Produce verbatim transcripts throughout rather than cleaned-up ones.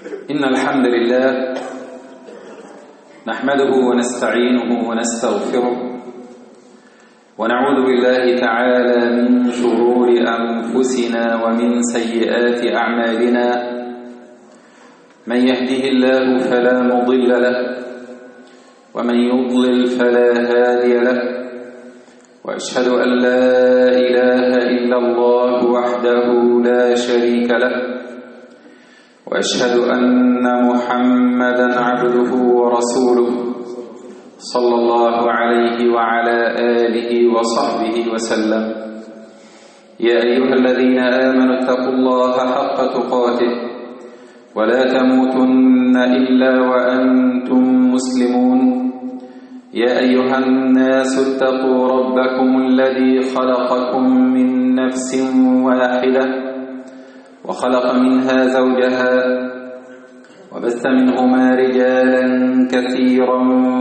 إن الحمد لله نحمده ونستعينه ونستغفره ونعوذ بالله تعالى من شرور أنفسنا ومن سيئات أعمالنا. من يهده الله فلا مضل له ومن يضلل فلا هادي له، وأشهد أن لا إله إلا الله وحده لا شريك له، وأشهد أن محمدا عبده ورسوله صلى الله عليه وعلى آله وصحبه وسلم. يا أيها الذين آمنوا اتقوا الله حق تقاته ولا تموتن إلا وأنتم مسلمون. يا أيها الناس اتقوا ربكم الذي خلقكم من نفس واحدة وخلق منها زوجها وبث منهما رجالا كثيرا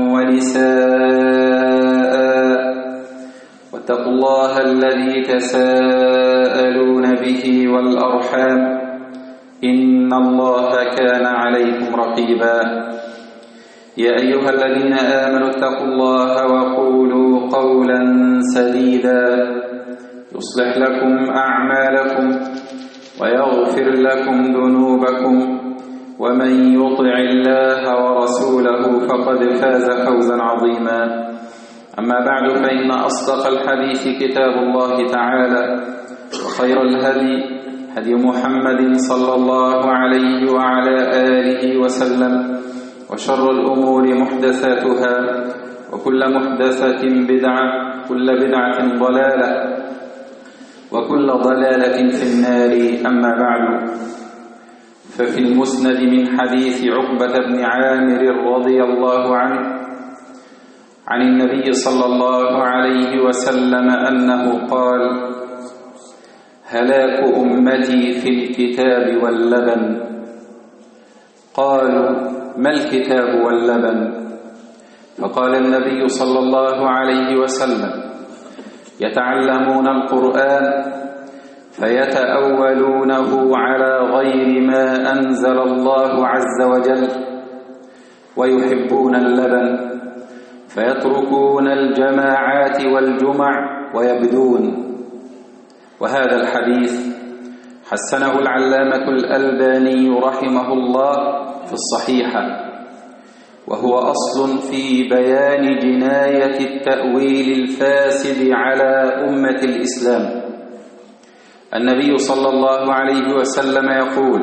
ونساء، واتقوا الله الذي تساءلون به والأرحام إن الله كان عليكم رقيبا. يا أيها الذين آمنوا اتقوا الله وقولوا قولا سديدا يصلح لكم أعمالكم ويغفر لكم ذنوبكم، ومن يطع الله ورسوله فقد فاز فوزا عظيما. أما بعد، فإن أصدق الحديث كتاب الله تعالى، وخير الهدي هدي محمد صلى الله عليه وعلى آله وسلم، وشر الأمور محدثاتها، وكل محدثة بدعة، كل بدعة ضلالة، وكل ضلالة في النار. أما بعد، ففي المسند من حديث عقبة بن عامر رضي الله عنه عن النبي صلى الله عليه وسلم أنه قال: هلاك أمتي في الكتاب واللبن. قالوا: ما الكتاب واللبن؟ فقال النبي صلى الله عليه وسلم: يتعلمون القرآن فيتأولونه على غير ما أنزل الله عز وجل، ويحبون اللبن فيتركون الجماعات والجمع ويبدون. وهذا الحديث حسنه العلامة الألباني رحمه الله في الصحيحة، وهو أصل في بيان جناية التأويل الفاسد على أمة الإسلام. النبي صلى الله عليه وسلم يقول: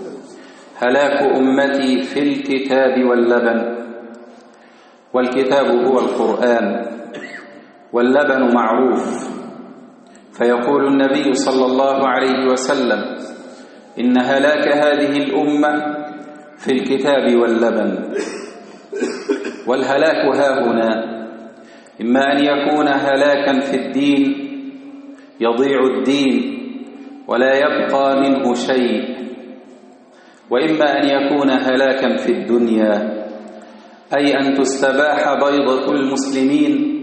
هلاك أمتي في الكتاب واللبن. والكتاب هو القرآن، واللبن معروف. فيقول النبي صلى الله عليه وسلم: إن هلاك هذه الأمة في الكتاب واللبن. والهلاك هاهنا إما أن يكون هلاكا في الدين، يضيع الدين ولا يبقى منه شيء، وإما أن يكون هلاكا في الدنيا، أي أن تستباح بيضة المسلمين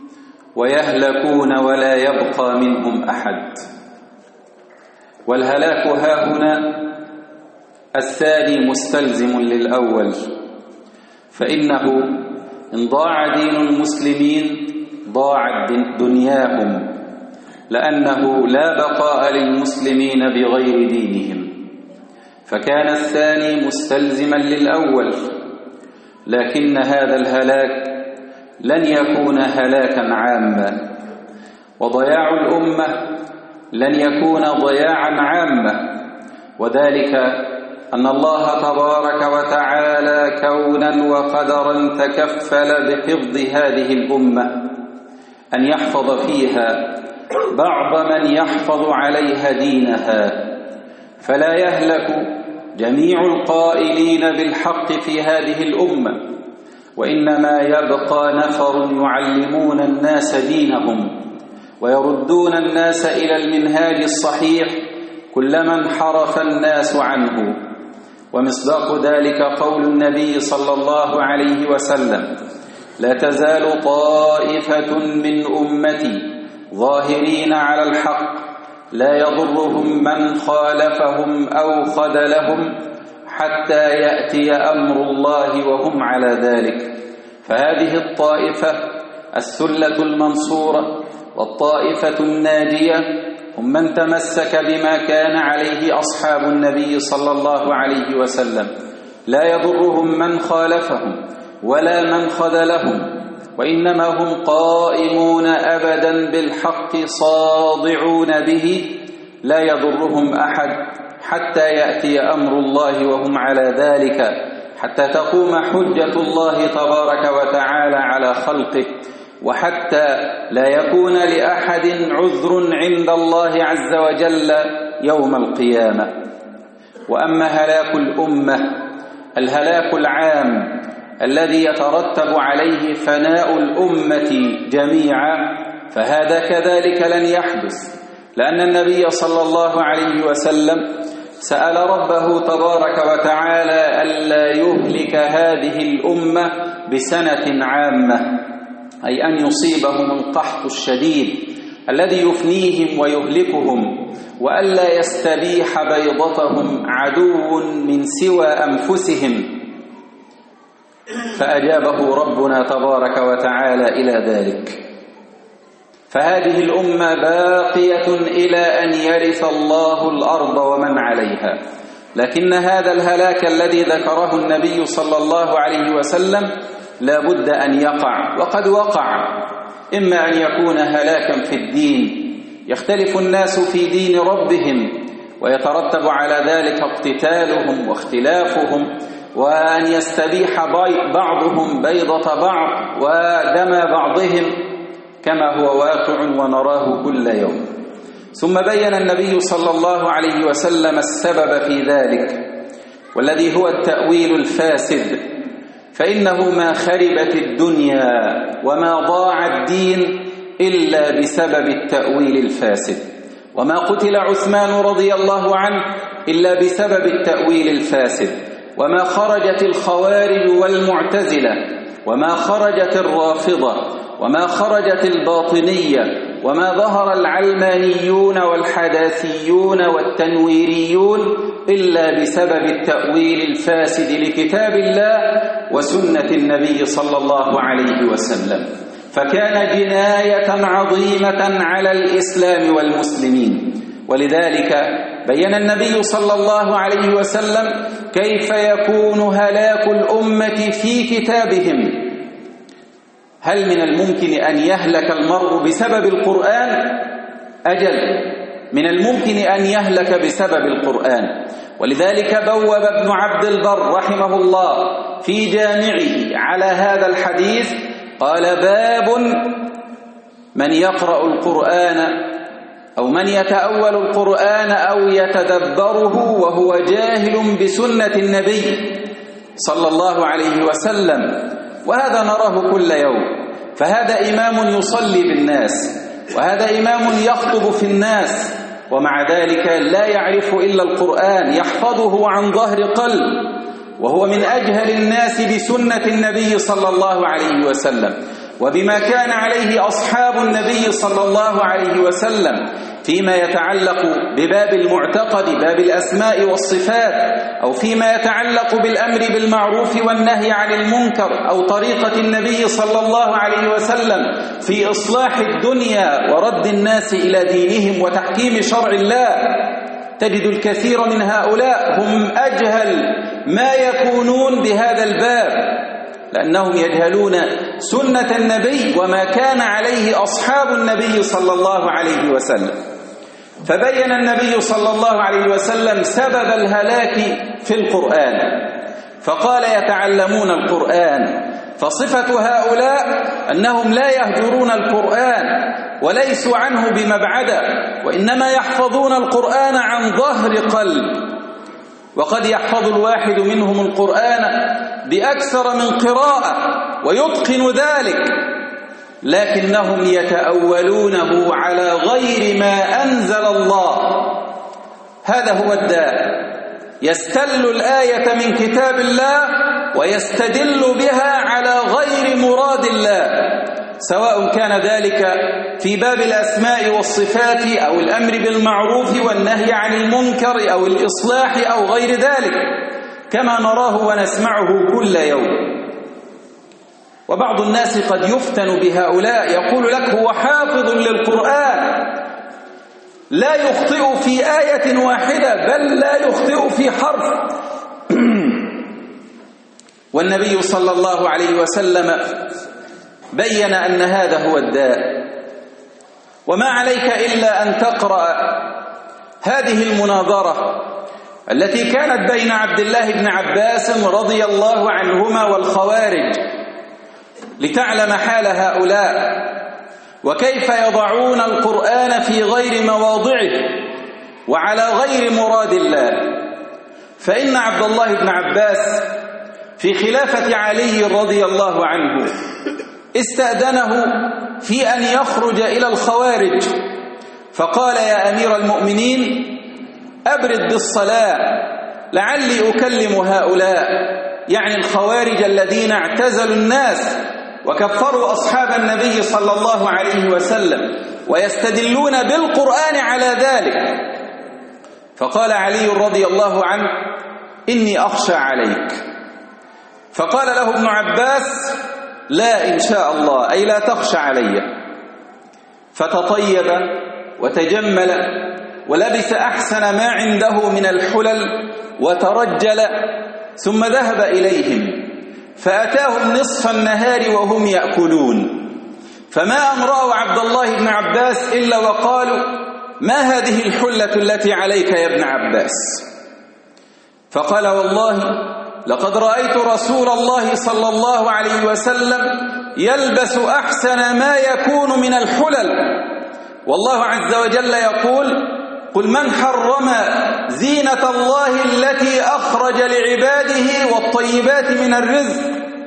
ويهلكون ولا يبقى منهم أحد. والهلاك هاهنا الثاني مستلزم للأول، فإنه إن ضاع دين المسلمين ضاعت دنياهم، لأنه لا بقاء للمسلمين بغير دينهم. فكان الثاني مستلزما للأول، لكن هذا الهلاك لن يكون هلاكا عاما، وضياع الأمة لن يكون ضياعا عاما، وذلك أن الله تبارك وتعالى كونا وقدرا تكفل بحفظ هذه الأمة، أن يحفظ فيها بعض من يحفظ عليها دينها، فلا يهلك جميع القائلين بالحق في هذه الأمة، وإنما يبقى نفر يعلمون الناس دينهم ويردون الناس إلى المنهاج الصحيح كلما انحرف الناس عنه. ومصداق ذلك قول النبي صلى الله عليه وسلم: لا تزال طائفة من أمتي ظاهرين على الحق لا يضرهم من خالفهم أو خذلهم حتى يأتي أمر الله وهم على ذلك. فهذه الطائفة الثلة المنصورة والطائفة الناجية هم من تمسك بما كان عليه أصحاب النبي صلى الله عليه وسلم، لا يضرهم من خالفهم ولا من خذلهم، وإنما هم قائمون أبدا بالحق صادعون به، لا يضرهم أحد حتى يأتي أمر الله وهم على ذلك، حتى تقوم حجة الله تبارك وتعالى على خلقه، وحتى لا يكون لأحد عذر عند الله عز وجل يوم القيامة. وأما هلاك الأمة الهلاك العام الذي يترتب عليه فناء الأمة جميعا، فهذا كذلك لن يحدث، لأن النبي صلى الله عليه وسلم سأل ربه تبارك وتعالى ألا يهلك هذه الأمة بسنة عامة، أي أن يصيبهم القحط الشديد الذي يفنيهم ويهلكهم، وألا يستبيح بيضتهم عدو من سوى أنفسهم. فأجابه ربنا تبارك وتعالى إلى ذلك. فهذه الأمة باقية إلى أن يرث الله الأرض ومن عليها، لكن هذا الهلاك الذي ذكره النبي صلى الله عليه وسلم لا بد أن يقع، وقد وقع، إما أن يكون هلاكا في الدين يختلف الناس في دين ربهم ويترتب على ذلك اقتتالهم واختلافهم، وأن يستبيح بعضهم بيضة بعض ودم بعضهم كما هو واقع ونراه كل يوم. ثم بين النبي صلى الله عليه وسلم السبب في ذلك، والذي هو التأويل الفاسد، فإنه ما خربت الدنيا وما ضاع الدين إلا بسبب التأويل الفاسد، وما قتل عثمان رضي الله عنه إلا بسبب التأويل الفاسد، وما خرجت الخوارج والمعتزلة، وما خرجت الرافضة، وما خرجت الباطنية، وما ظهر العلمانيون والحداثيون والتنويريون إلا بسبب التأويل الفاسد لكتاب الله وسنة النبي صلى الله عليه وسلم. فكان جناية عظيمة على الإسلام والمسلمين. ولذلك بين النبي صلى الله عليه وسلم كيف يكون هلاك الأمة في كتابهم. هل من الممكن أن يهلك المرء بسبب القرآن؟ أجل، من الممكن أن يهلك بسبب القرآن. ولذلك بوب ابن عبد البر رحمه الله في جامعه على هذا الحديث، قال: باب من يقرأ القرآن أو من يتأول القرآن أو يتدبره وهو جاهل بسنة النبي صلى الله عليه وسلم. وهذا نراه كل يوم. فهذا إمام يصلي بالناس، وهذا إمام يخطب في الناس، ومع ذلك لا يعرف إلا القرآن، يحفظه عن ظهر قلب، وهو من أجهل الناس بسنة النبي صلى الله عليه وسلم وبما كان عليه أصحاب النبي صلى الله عليه وسلم فيما يتعلق بباب المعتقد، باب الأسماء والصفات، أو فيما يتعلق بالأمر بالمعروف والنهي عن المنكر، أو طريقة النبي صلى الله عليه وسلم في إصلاح الدنيا ورد الناس إلى دينهم وتحكيم شرع الله. تجد الكثير من هؤلاء هم أجهل ما يكونون بهذا الباب، لأنهم يجهلون سنة النبي وما كان عليه أصحاب النبي صلى الله عليه وسلم. فبين النبي صلى الله عليه وسلم سبب الهلاك في القرآن، فقال: يتعلمون القرآن. فصفة هؤلاء أنهم لا يهجرون القرآن وليسوا عنه بمبعدة، وإنما يحفظون القرآن عن ظهر قلب. وقد يحفظ الواحد منهم القرآن بأكثر من قراءة ويتقن ذلك، لكنهم يتأولونه على غير ما أنزل الله. هذا هو الداء. يستل الآية من كتاب الله ويستدل بها على غير مراد الله، سواء كان ذلك في باب الأسماء والصفات أو الأمر بالمعروف والنهي عن المنكر أو الإصلاح أو غير ذلك. كما نراه ونسمعه كل يوم. وبعض الناس قد يفتن بهؤلاء، يقول لك هو حافظ للقرآن لا يخطئ في آية واحدة، بل لا يخطئ في حرف. والنبي صلى الله عليه وسلم بين أن هذا هو الداء. وما عليك إلا أن تقرأ هذه المناظرة التي كانت بين عبد الله بن عباس رضي الله عنهما والخوارج لتعلم حال هؤلاء وكيف يضعون القرآن في غير مواضعه وعلى غير مراد الله. فإن عبد الله بن عباس في خلافة علي رضي الله عنه استأذنه في أن يخرج إلى الخوارج، فقال يا أمير المؤمنين أبرد بالصلاة لعلي أكلم هؤلاء، يعني الخوارج الذين اعتزلوا الناس وكفروا أصحاب النبي صلى الله عليه وسلم ويستدلون بالقرآن على ذلك. فقال علي رضي الله عنه إني أخشى عليك. فقال له ابن عباس لا إن شاء الله، أي لا تخشى علي. فتطيب وتجمل ولبس أحسن ما عنده من الحلل وترجل، ثم ذهب إليهم فأتاهم نصف النهار وهم يأكلون، فما أن رأوا عبد الله بن عباس إلا وقالوا ما هذه الحلة التي عليك يا ابن عباس؟ فقال والله لقد رأيت رسول الله صلى الله عليه وسلم يلبس أحسن ما يكون من الحلل، والله عز وجل يقول قل من حرم زينة الله التي أخرج لعباده والطيبات من الرزق.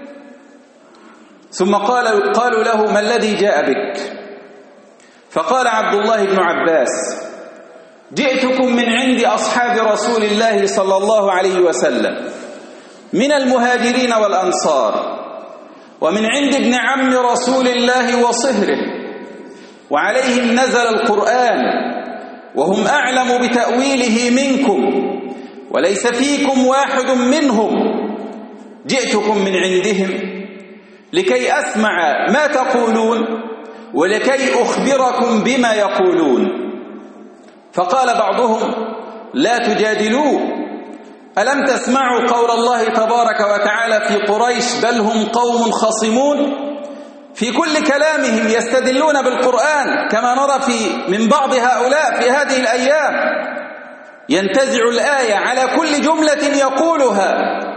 ثم قال قالوا له ما الذي جاء بك؟ فقال عبد الله بن عباس جئتكم من عند أصحاب رسول الله صلى الله عليه وسلم من المهاجرين والأنصار، ومن عند ابن عم رسول الله وصهره، وعليهم نزل القرآن وهم أعلم بتأويله منكم وليس فيكم واحد منهم. جئتكم من عندهم لكي أسمع ما تقولون ولكي أخبركم بما يقولون. فقال بعضهم لا تجادلوه، ألم تسمعوا قول الله تبارك وتعالى في قريش بل هم قوم خصمون؟ في كل كلامهم يستدلون بالقرآن كما نرى في من بعض هؤلاء في هذه الأيام ينتزع الآية على كل جملة يقولها.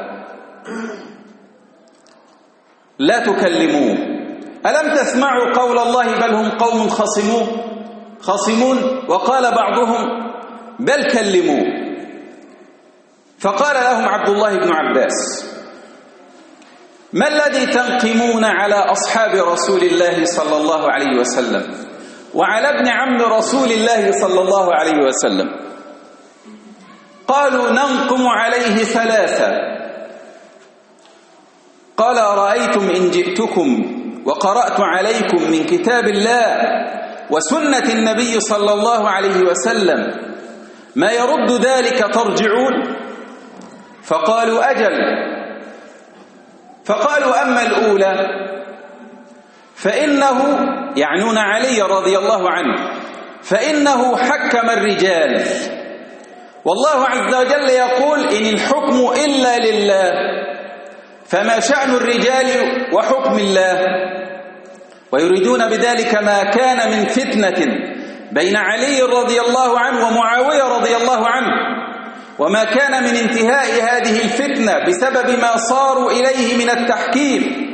لا تكلموه، ألم تسمعوا قول الله بل هم قوم خصمون خصمون وقال بعضهم بل كلموه. فقال لهم عبد الله بن عباس ما الذي تنقمون على أصحاب رسول الله صلى الله عليه وسلم وعلى ابن عم رسول الله صلى الله عليه وسلم؟ قالوا ننقم عليه ثلاثة. قال أرأيتم إن جئتكم وقرأت عليكم من كتاب الله وسنة النبي صلى الله عليه وسلم ما يرد ذلك ترجعون؟ فقالوا أجل. فقالوا أما الأولى فإنه يعنون علي رضي الله عنه فإنه حكم الرجال، والله عز وجل يقول إن الحكم إلا لله، فما شأن الرجال وحكم الله؟ ويريدون بذلك ما كان من فتنة بين علي رضي الله عنه ومعاوية رضي الله عنه، وما كان من انتهاء هذه الفتنة بسبب ما صاروا إليه من التحكيم.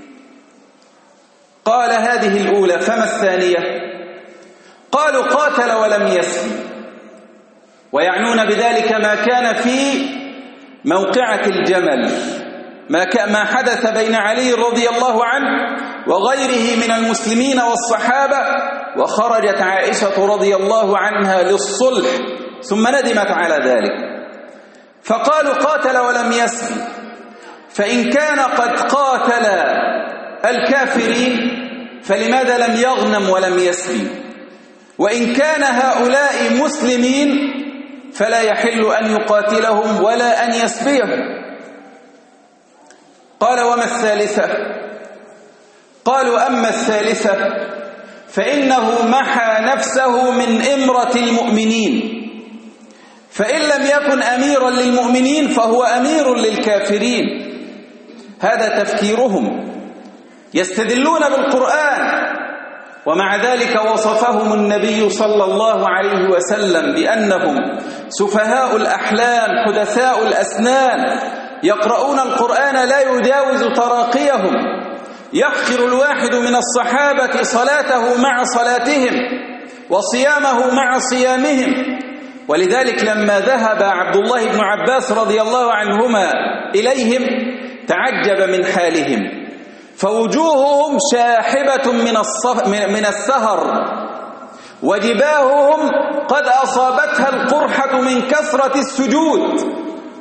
قال هذه الأولى فما الثانية؟ قالوا قاتل ولم يسلم، ويعنون بذلك ما كان في موقعة الجمل، ما ما حدث بين علي رضي الله عنه وغيره من المسلمين والصحابة، وخرجت عائشة رضي الله عنها للصلح ثم ندمت على ذلك. فقالوا قاتل ولم يسلم، فإن كان قد قاتل الكافرين فلماذا لم يغنم ولم يسلم؟ وإن كان هؤلاء مسلمين فلا يحل أن يقاتلهم ولا أن يسبيهم. قال وما الثالثة؟ قالوا أما الثالثة فإنه محى نفسه من إمرة المؤمنين، فإن لم يكن أميرا للمؤمنين فهو أمير للكافرين. هذا تفكيرهم، يستدلون بالقرآن، ومع ذلك وصفهم النبي صلى الله عليه وسلم بأنهم سفهاء الأحلام حدثاء الأسنان، يقرؤون القرآن لا يجاوز تراقيهم، يحقر الواحد من الصحابة صلاته مع صلاتهم وصيامه مع صيامهم. ولذلك لما ذهب عبد الله بن عباس رضي الله عنهما إليهم تعجب من حالهم، فوجوههم شاحبة من السهر، وجباههم قد أصابتها القرحة من كثرة السجود.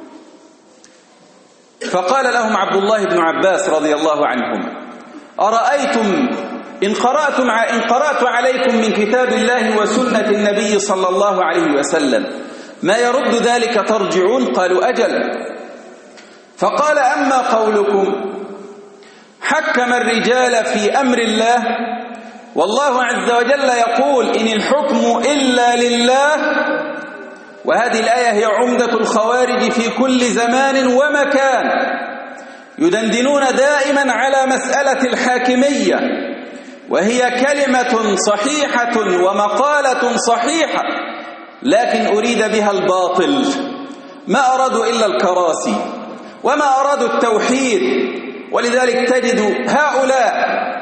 فقال لهم عبد الله بن عباس رضي الله عنهما: أرأيتم إن قرأتم إن قرأت عليكم من كتاب الله وسنة النبي صلى الله عليه وسلم ما يرد ذلك ترجعون؟ قالوا أجل. فقال: أما قولكم حكم الرجال في أمر الله، والله عز وجل يقول إن الحكم إلا لله، وهذه الآية هي عمدة الخوارج في كل زمان ومكان، يدندنون دائما على مسألة الحاكمية، وهي كلمة صحيحة ومقالة صحيحة، لكن أريد بها الباطل، ما أرادوا إلا الكراسي وما أرادوا التوحيد. ولذلك تجد هؤلاء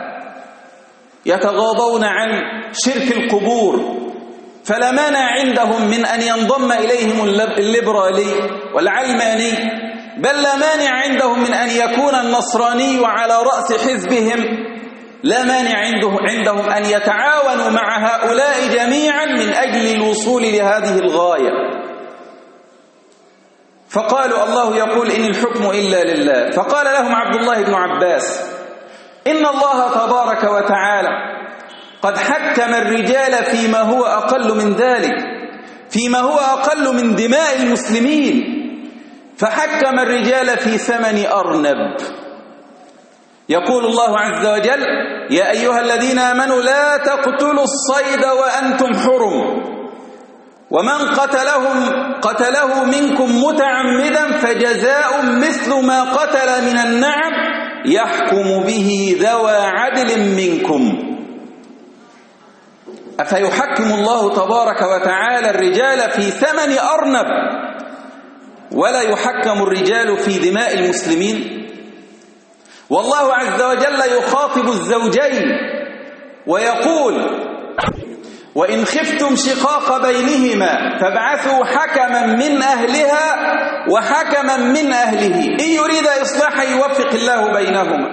يتغاضون عن شرك القبور، فلا مانع عندهم من أن ينضم إليهم الليبرالي والعلماني، بل لا مانع عندهم من أن يكون النصراني على رأس حزبهم، لا مانع عندهم أن يتعاونوا مع هؤلاء جميعا من أجل الوصول لهذه الغاية. فقالوا الله يقول إن الحكم إلا لله. فقال لهم عبد الله بن عباس: إن الله تبارك وتعالى قد حكم الرجال فيما هو أقل من ذلك، فيما هو أقل من دماء المسلمين، فحكم الرجال في ثمن أرنب. يقول الله عز وجل: يا أيها الذين آمنوا لا تقتلوا الصيد وأنتم حرم، ومن قتلهم قتله منكم متعمدا فجزاء مثل ما قتل من النعم يحكم به ذوى عدل منكم. أفيحكم الله تبارك وتعالى الرجال في ثمن أرنب ولا يحكم الرجال في دماء المسلمين؟ والله عز وجل يخاطب الزوجين ويقول: وإن خفتم شقاق بينهما فابعثوا حكما من أهلها وحكما من أهله إن يريد إصلاحا يوفق الله بينهما.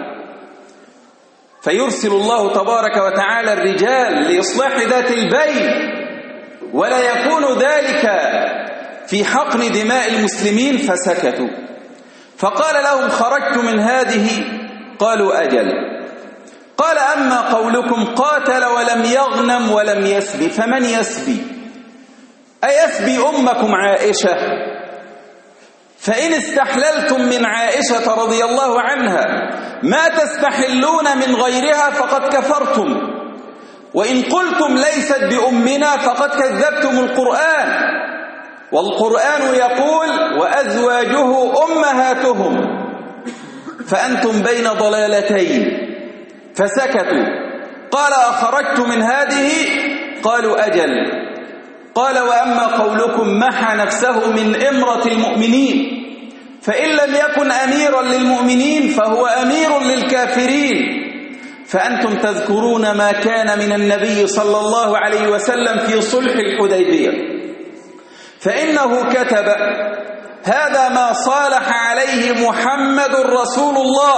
فيرسل الله تبارك وتعالى الرجال لإصلاح ذات البين، ولا يكون ذلك في حقن دماء المسلمين. فسكتوا. فقال لهم: خرجت من هذه؟ قالوا أجل. قال: أما قولكم قاتل ولم يغنم ولم يسبي، فمن يسبي؟ أيسبي أمكم عائشة؟ فإن استحللتم من عائشة رضي الله عنها ما تستحلون من غيرها فقد كفرتم، وإن قلتم ليست بأمنا فقد كذبتم القرآن، والقرآن يقول: وأزواجه أمهاتهم، فأنتم بين ضلالتين. فسكتوا. قال: أخرجت من هذه؟ قالوا أجل. قال: وأما قولكم محى نفسه من إمرة المؤمنين، فإن لم يكن أميرا للمؤمنين فهو أمير للكافرين، فأنتم تذكرون ما كان من النبي صلى الله عليه وسلم في صلح الحديبية، فإنه كتب: هذا ما صالح عليه محمد رسول الله.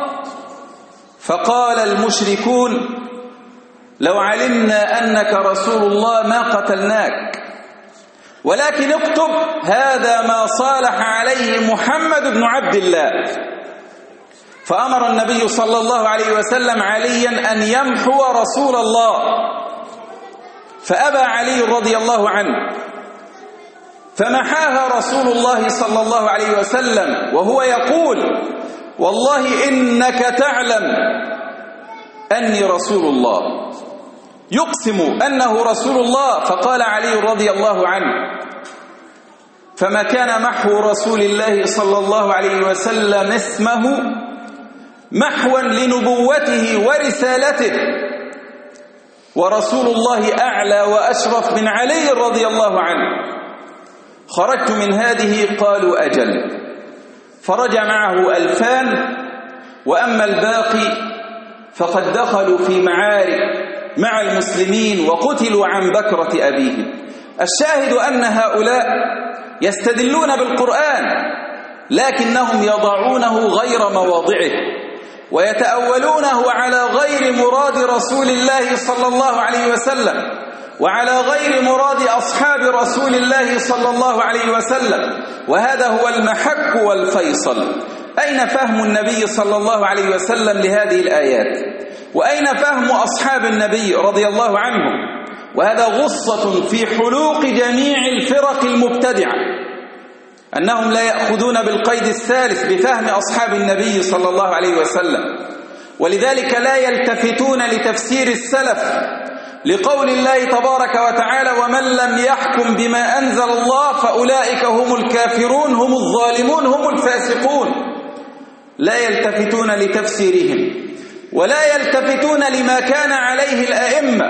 فقال المشركون: لو علمنا أنك رسول الله ما قتلناك، ولكن اكتب: هذا ما صالح عليه محمد بن عبد الله. فأمر النبي صلى الله عليه وسلم عليا أن يمحو رسول الله، فأبى علي رضي الله عنه، فمحاها رسول الله صلى الله عليه وسلم وهو يقول: والله إنك تعلم أني رسول الله، يقسم أنه رسول الله. فقال علي رضي الله عنه: فما كان محو رسول الله صلى الله عليه وسلم اسمه محوا لنبوته ورسالته، ورسول الله أعلى وأشرف من علي رضي الله عنه. خرجت من هذه قالوا أجل، فرجع معه ألفان، وأما الباقي فقد دخلوا في معارك مع المسلمين وقتلوا عن بكرة أبيهم. الشاهد أن هؤلاء يستدلون بالقرآن لكنهم يضعونه غير مواضعه ويتأولونه على غير مراد رسول الله صلى الله عليه وسلم وعلى غير مراد أصحاب رسول الله صلى الله عليه وسلم، وهذا هو المحك والفيصل. أين فهم النبي صلى الله عليه وسلم لهذه الآيات؟ وأين فهم أصحاب النبي رضي الله عنهم؟ وهذا غصة في حلوق جميع الفرق المبتدعة، أنهم لا يأخذون بالقيد الثالث بفهم أصحاب النبي صلى الله عليه وسلم، ولذلك لا يلتفتون لتفسير السلف لقول الله تبارك وتعالى: ومن لم يحكم بما أنزل الله فأولئك هم الكافرون هم الظالمون هم الفاسقون. لا يلتفتون لتفسيرهم ولا يلتفتون لما كان عليه الأئمة،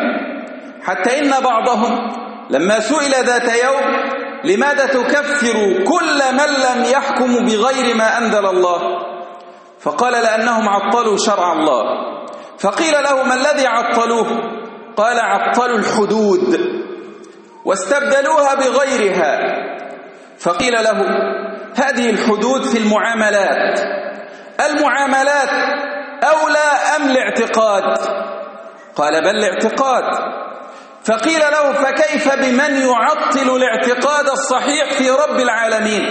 حتى إن بعضهم لما سئل ذات يوم: لماذا تكفر كل من لم يحكم بغير ما أنزل الله؟ فقال: لأنهم عطلوا شرع الله. فقيل له: ما الذي عطلوه؟ قال: عطلوا الحدود واستبدلوها بغيرها. فقيل له: هذه الحدود في المعاملات، المعاملات أولى أم الاعتقاد؟ قال: بل الاعتقاد. فقيل له: فكيف بمن يعطل الاعتقاد الصحيح في رب العالمين؟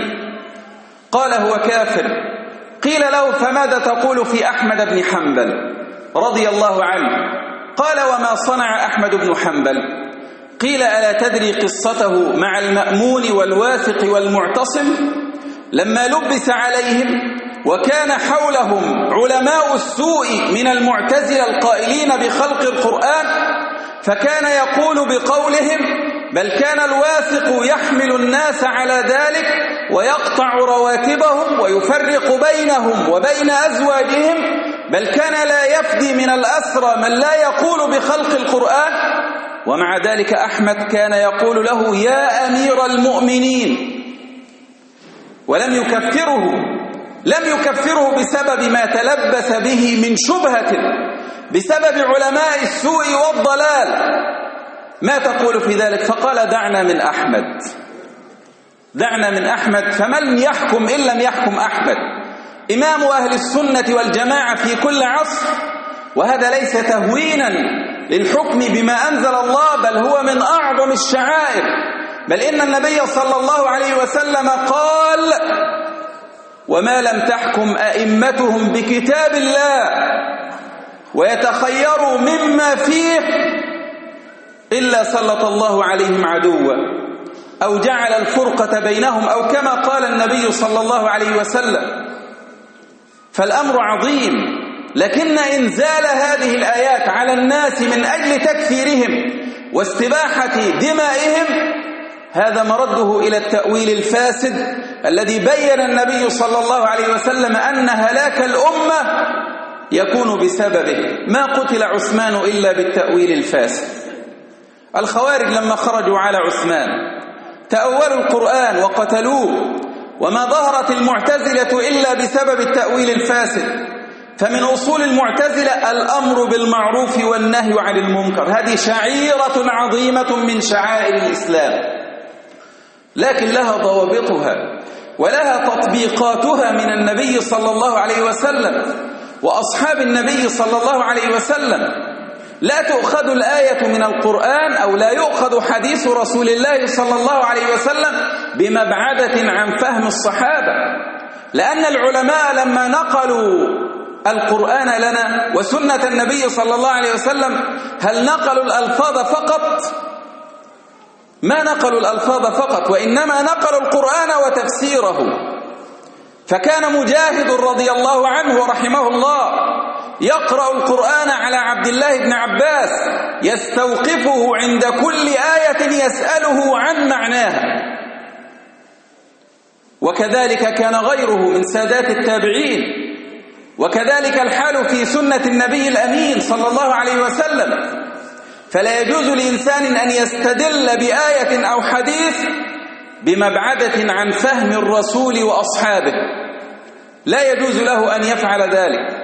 قال: هو كافر. قيل له: فماذا تقول في أحمد بن حنبل رضي الله عنه؟ قال: وما صنع أحمد بن حنبل؟ قيل: ألا تدري قصته مع المأمون والواثق والمعتصم لما لبس عليهم وكان حولهم علماء السوء من المعتزلة القائلين بخلق القرآن، فكان يقول بقولهم: بل كان الواثق يحمل الناس على ذلك ويقطع رواتبهم ويفرق بينهم وبين أزواجهم، بل كان لا يفدي من الأسرى من لا يقول بخلق القرآن. ومع ذلك أحمد كان يقول له: يا أمير المؤمنين، ولم يكفره لم يكفره بسبب ما تلبس به من شبهة بسبب علماء السوء والضلال. ما تقول في ذلك؟ فقال: دعنا من أحمد، دعنا من أحمد، فمن يحكم إن لم يحكم أحمد، إمام أهل السنة والجماعة في كل عصر. وهذا ليس تهوينا للحكم بما أنزل الله، بل هو من أعظم الشعائر. بل إن النبي صلى الله عليه وسلم قال: وما لم تحكم أئمتهم بكتاب الله ويتخيروا مما فيه إلا سلط الله عليهم عدوا أو جعل الفرقة بينهم، أو كما قال النبي صلى الله عليه وسلم. فالأمر عظيم، لكن إنزال هذه الآيات على الناس من أجل تكفيرهم واستباحة دمائهم هذا مرده إلى التأويل الفاسد الذي بين النبي صلى الله عليه وسلم أن هلاك الأمة يكون بسببه. ما قتل عثمان إلا بالتأويل الفاسد. الخوارج لما خرجوا على عثمان تأولوا القرآن وقتلوه، وما ظهرت المعتزلة إلا بسبب التأويل الفاسد. فمن أصول المعتزلة الأمر بالمعروف والنهي عن المنكر، هذه شعيرة عظيمة من شعائر الإسلام، لكن لها ضوابطها ولها تطبيقاتها من النبي صلى الله عليه وسلم وأصحاب النبي صلى الله عليه وسلم. لا تؤخذ الآية من القرآن أو لا يؤخذ حديث رسول الله صلى الله عليه وسلم بمبعدة عن فهم الصحابة، لأن العلماء لما نقلوا القرآن لنا وسنة النبي صلى الله عليه وسلم هل نقلوا الألفاظ فقط؟ ما نقلوا الألفاظ فقط، وإنما نقلوا القرآن وتفسيره. فكان مجاهد رضي الله عنه ورحمه الله يقرأ القرآن على عبد الله بن عباس يستوقفه عند كل آية يسأله عن معناها. وكذلك كان غيره من سادات التابعين، وكذلك الحال في سنة النبي الأمين صلى الله عليه وسلم. فلا يجوز لإنسان أن يستدل بآية أو حديث بمبعدة عن فهم الرسول وأصحابه، لا يجوز له أن يفعل ذلك.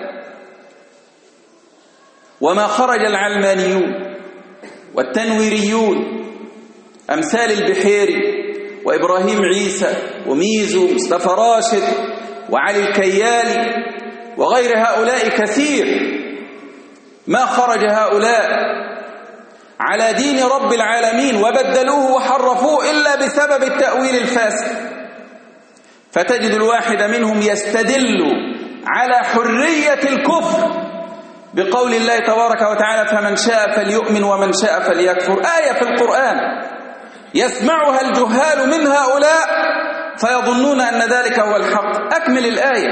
وما خرج العلمانيون والتنويريون أمثال البحيري وإبراهيم عيسى وميزو مصطفى راشد وعلي الكيالي وغير هؤلاء كثير، ما خرج هؤلاء على دين رب العالمين وبدلوه وحرفوه إلا بسبب التأويل الفاسد. فتجد الواحد منهم يستدل على حرية الكفر بقول الله تبارك وتعالى فمن شاء فليؤمن ومن شاء فليكفر، آية في القرآن يسمعها الجهال من هؤلاء فيظنون أن ذلك هو الحق. أكمل الآية: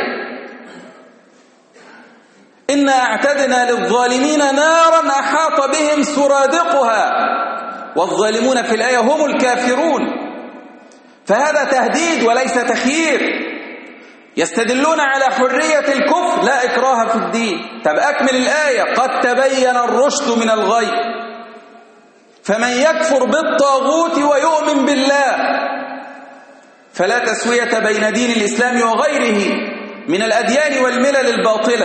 إنا أعتدنا للظالمين نارا أحاط بهم سرادقها، والظالمون في الآية هم الكافرون. فهذا تهديد وليس تخيير. يستدلون على حرية الكفر، لا إكراه في الدين. طب أكمل الآية: قد تبين الرشد من الغي، فمن يكفر بالطاغوت ويؤمن بالله فلا تسوية بين دين الإسلام وغيره من الأديان والملل الباطلة.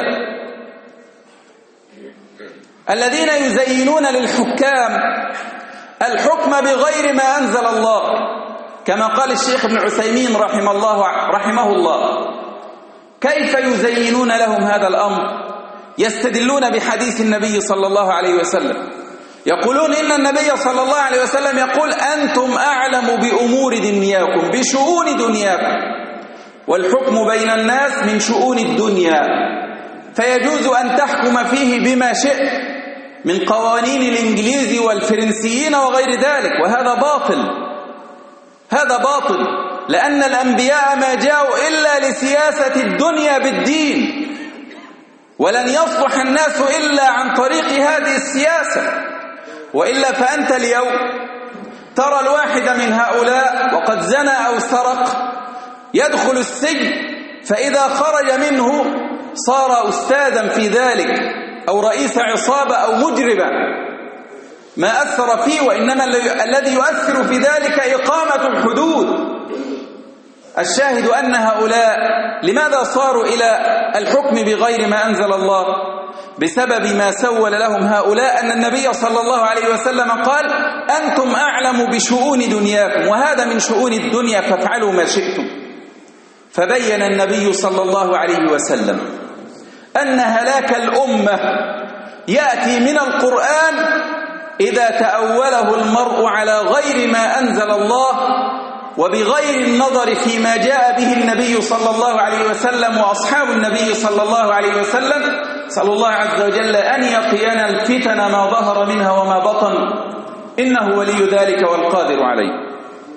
الذين يزينون للحكام الحكم بغير ما أنزل الله، كما قال الشيخ ابن عثيمين رحمه الله رحمه الله. كيف يزينون لهم هذا الأمر؟ يستدلون بحديث النبي صلى الله عليه وسلم، يقولون إن النبي صلى الله عليه وسلم يقول أنتم أعلم بأمور دنياكم، بشؤون دنياكم، والحكم بين الناس من شؤون الدنيا، فيجوز أن تحكم فيه بما شئت من قوانين الإنجليز والفرنسيين وغير ذلك. وهذا باطل، هذا باطل، لأن الأنبياء ما جاءوا إلا لسياسة الدنيا بالدين، ولن يصلح الناس إلا عن طريق هذه السياسة. وإلا فأنت اليوم ترى الواحد من هؤلاء وقد زنى أو سرق يدخل السجن، فإذا خرج منه صار أستاذا في ذلك أو رئيس عصابة أو مجرما، ما أثر فيه، وإنما الذي يؤثر في ذلك إقامة الحدود. الشاهد أن هؤلاء لماذا صاروا إلى الحكم بغير ما أنزل الله؟ بسبب ما سول لهم هؤلاء أن النبي صلى الله عليه وسلم قال أنتم أعلم بشؤون دنياكم، وهذا من شؤون الدنيا فافعلوا ما شئتم. فبين النبي صلى الله عليه وسلم أن هلاك الأمة يأتي من القرآن إذا تأوله المرء على غير ما أنزل الله وبغير النظر فيما جاء به النبي صلى الله عليه وسلم وأصحاب النبي صلى الله عليه وسلم. صلى الله عز وجل أن يقينا الفتن ما ظهر منها وما بطن، إنه ولي ذلك والقادر عليه.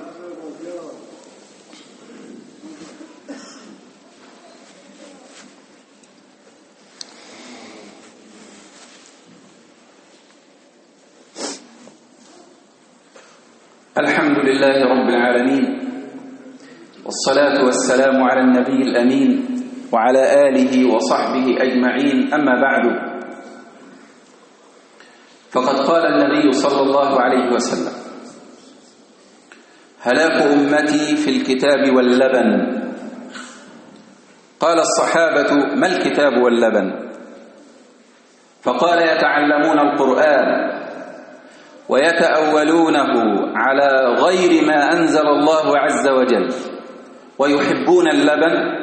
الحمد لله رب العالمين، والصلاة والسلام على النبي الأمين وعلى آله وصحبه أجمعين. أما بعد، فقد قال النبي صلى الله عليه وسلم هلاك أمتي في الكتاب واللبن. قال الصحابة ما الكتاب واللبن؟ فقال يتعلمون القرآن ويتأولونه على غير ما أنزل الله عز وجل، ويحبون اللبن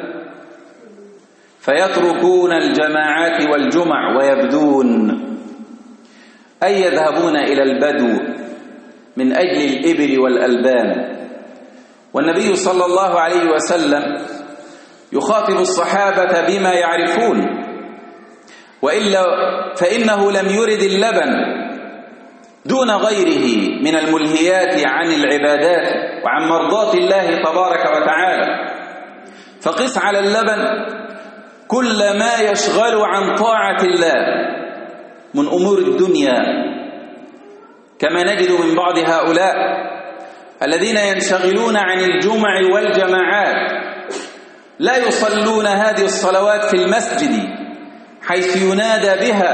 فيتركون الجماعات والجمع ويبدون، أي يذهبون إلى البدو من أجل الإبل والألبان. والنبي صلى الله عليه وسلم يخاطب الصحابة بما يعرفون، وإلا فإنه لم يرد اللبن دون غيره من الملهيات عن العبادات وعن مرضاة الله تبارك وتعالى. فقس على اللبن كل ما يشغل عن طاعة الله من أمور الدنيا، كما نجد من بعض هؤلاء الذين ينشغلون عن الجمع والجماعات، لا يصلون هذه الصلوات في المسجد حيث ينادى بها،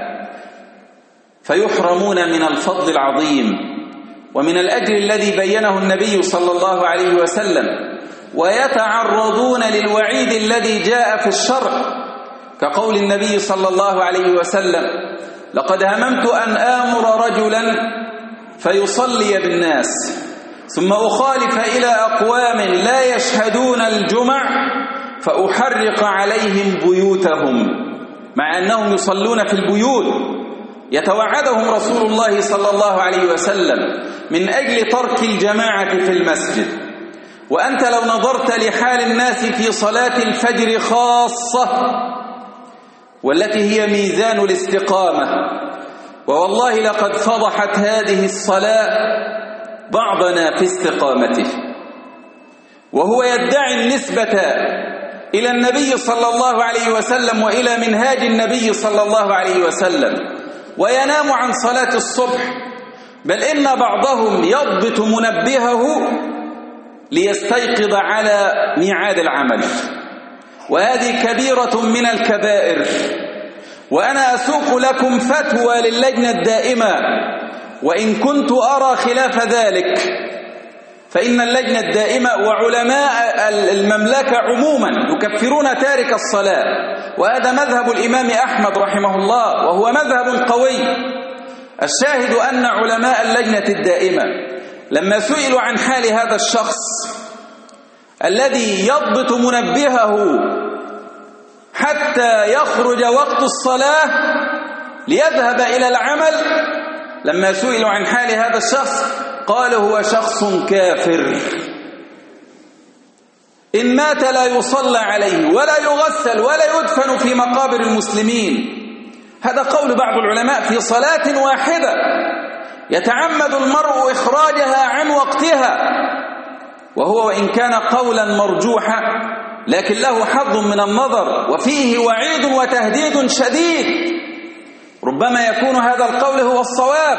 فيحرمون من الفضل العظيم ومن الأجر الذي بينه النبي صلى الله عليه وسلم، ويتعرضون للوعيد الذي جاء في الشرع، كقول النبي صلى الله عليه وسلم: لقد هممت أن آمر رجلا فيصلي بالناس ثم أخالف إلى أقوام لا يشهدون الجمع فأحرق عليهم بيوتهم، مع أنهم يصلون في البيوت. يتوعدهم رسول الله صلى الله عليه وسلم من أجل ترك الجماعة في المسجد. وأنت لو نظرت لحال الناس في صلاة الفجر خاصة، والتي هي ميزان الاستقامة، ووالله لقد فضحت هذه الصلاة بعضنا في استقامته، وهو يدعي النسبة إلى النبي صلى الله عليه وسلم وإلى منهاج النبي صلى الله عليه وسلم، وينام عن صلاة الصبح، بل إن بعضهم يضبط منبهه ليستيقظ على ميعاد العمل، وهذه كبيرة من الكبائر. وأنا أسوق لكم فتوى للجنة الدائمة، وإن كنت أرى خلاف ذلك فإن اللجنة الدائمة وعلماء المملكة عموما يكفرون تارك الصلاة، وهذا مذهب الإمام أحمد رحمه الله، وهو مذهب قوي. الشاهد أن علماء اللجنة الدائمة لما سئلوا عن حال هذا الشخص الذي يضبط منبهه حتى يخرج وقت الصلاة ليذهب إلى العمل، لما سئلوا عن حال هذا الشخص قال: هو شخص كافر، إن مات لا يصلى عليه ولا يغسل ولا يدفن في مقابر المسلمين. هذا قول بعض العلماء في صلاة واحدة يتعمد المرء إخراجها عن وقتها، وهو وإن كان قولا مرجوحا لكن له حظ من النظر، وفيه وعيد وتهديد شديد، ربما يكون هذا القول هو الصواب.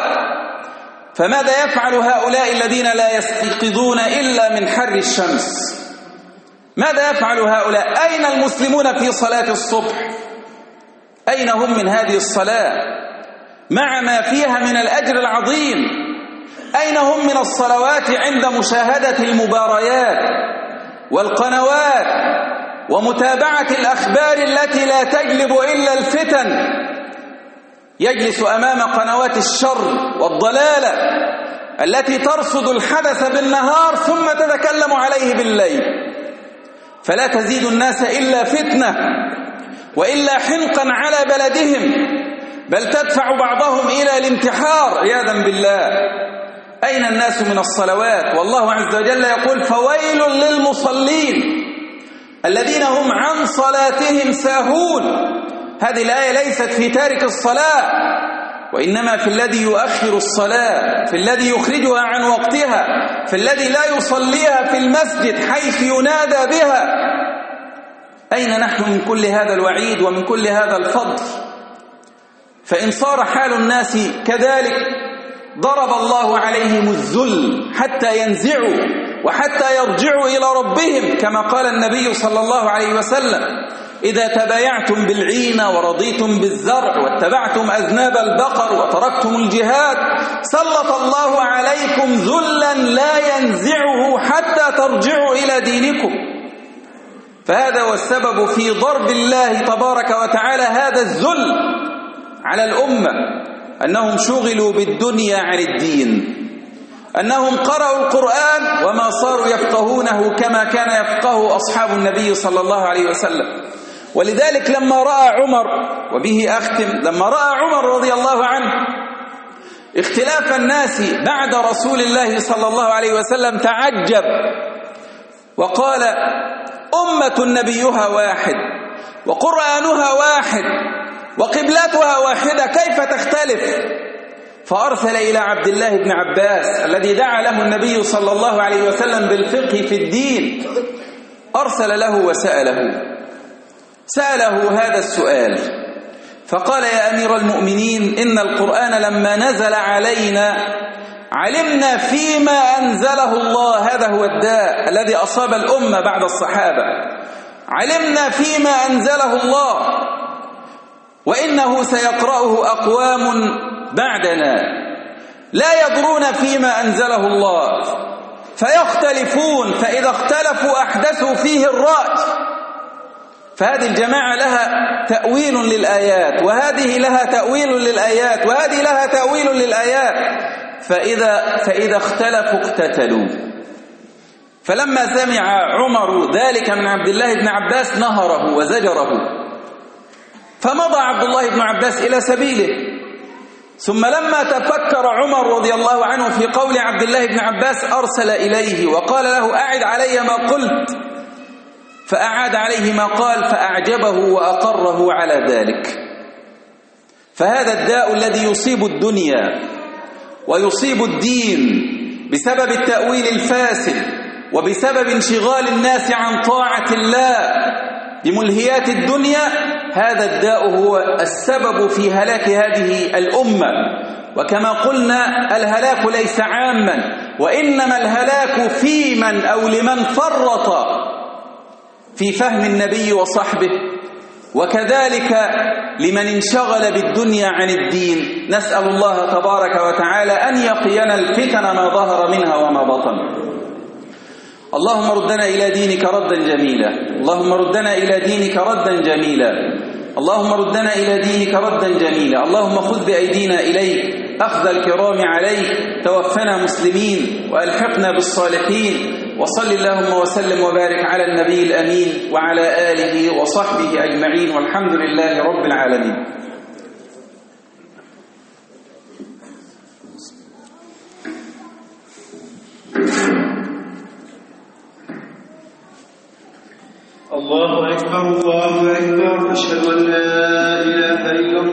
فماذا يفعل هؤلاء الذين لا يستيقظون إلا من حر الشمس؟ ماذا يفعل هؤلاء؟ أين المسلمون في صلاة الصبح؟ أين هم من هذه الصلاة مع ما فيها من الأجر العظيم؟ أين هم من الصلوات عند مشاهدة المباريات والقنوات ومتابعة الأخبار التي لا تجلب إلا الفتن؟ يجلس أمام قنوات الشر والضلالة التي ترصد الحدث بالنهار ثم تتكلم عليه بالليل، فلا تزيد الناس إلا فتنة وإلا حنقا على بلدهم، بل تدفع بعضهم إلى الانتحار عياذا بالله. أين الناس من الصلوات؟ والله عز وجل يقول: فويل للمصلين الذين هم عن صلاتهم ساهون. هذه الآية ليست في تارك الصلاة، وإنما في الذي يؤخر الصلاة، في الذي يخرجها عن وقتها، في الذي لا يصليها في المسجد حيث ينادى بها. أين نحن من كل هذا الوعيد ومن كل هذا الفضل؟ فإن صار حال الناس كذلك ضرب الله عليهم الذل حتى ينزعوا وحتى يرجعوا إلى ربهم، كما قال النبي صلى الله عليه وسلم: إذا تبايعتم بالعين ورضيتم بالزرع واتبعتم أذناب البقر وتركتم الجهاد سلط الله عليكم ذلا لا ينزعه حتى ترجعوا إلى دينكم. فهذا هو السبب في ضرب الله تبارك وتعالى هذا الذل على الأمة، أنهم شغلوا بالدنيا عن الدين، أنهم قرأوا القرآن وما صاروا يفقهونه كما كان يفقه أصحاب النبي صلى الله عليه وسلم. ولذلك لما رأى عمر، وبه أختم، لما رأى عمر رضي الله عنه اختلاف الناس بعد رسول الله صلى الله عليه وسلم تعجب وقال: أمة نبيها واحد وقرآنها واحد وقبلتها واحدة، كيف تختلف؟ فأرسل إلى عبد الله بن عباس الذي دعا له النبي صلى الله عليه وسلم بالفقه في الدين، أرسل له وسأله سأله هذا السؤال فقال: يا أمير المؤمنين، إن القرآن لما نزل علينا علمنا فيما أنزله الله، هذا هو الداء الذي أصاب الأمة بعد الصحابة، علمنا فيما أنزله الله وإنه سيقرأه أقوام بعدنا لا يدرون فيما أنزله الله فيختلفون، فإذا اختلفوا أحدثوا فيه الرأي. فهذه الجماعة لها تأويل للآيات، وهذه لها تأويل للآيات، وهذه لها تأويل للآيات، فإذا, فإذا اختلفوا اقتتلوا. فلما سمع عمر ذلك من عبد الله بن عباس نهره وزجره، فمضى عبد الله بن عباس إلى سبيله. ثم لما تفكر عمر رضي الله عنه في قول عبد الله بن عباس أرسل إليه وقال له: أعد علي ما قلت، فأعاد عليه ما قال، فأعجبه وأقره على ذلك. فهذا الداء الذي يصيب الدنيا ويصيب الدين بسبب التأويل الفاسد وبسبب انشغال الناس عن طاعة الله بملهيات الدنيا، هذا الداء هو السبب في هلاك هذه الأمة. وكما قلنا الهلاك ليس عاما، وإنما الهلاك في من أو لمن فرط في فهم النبي وصحبه، وكذلك لمن انشغل بالدنيا عن الدين. نسأل الله تبارك وتعالى أن يقينا الفتن ما ظهر منها وما بطن. اللهم ردنا إلى دينك ردا جميلا، اللهم ردنا إلى دينك ردا جميلا، اللهم ردنا إلى دينك ردا جميلا. اللهم خذ بأيدينا إليك أخذ الكرام عليك، توفنا مسلمين وألحقنا بالصالحين. وصل اللهم وسلم وبارك على النبي الأمين وعلى آله وصحبه أجمعين، والحمد لله رب العالمين. الله أكبر الله أكبر، أشهد أن لا إله إلا الله.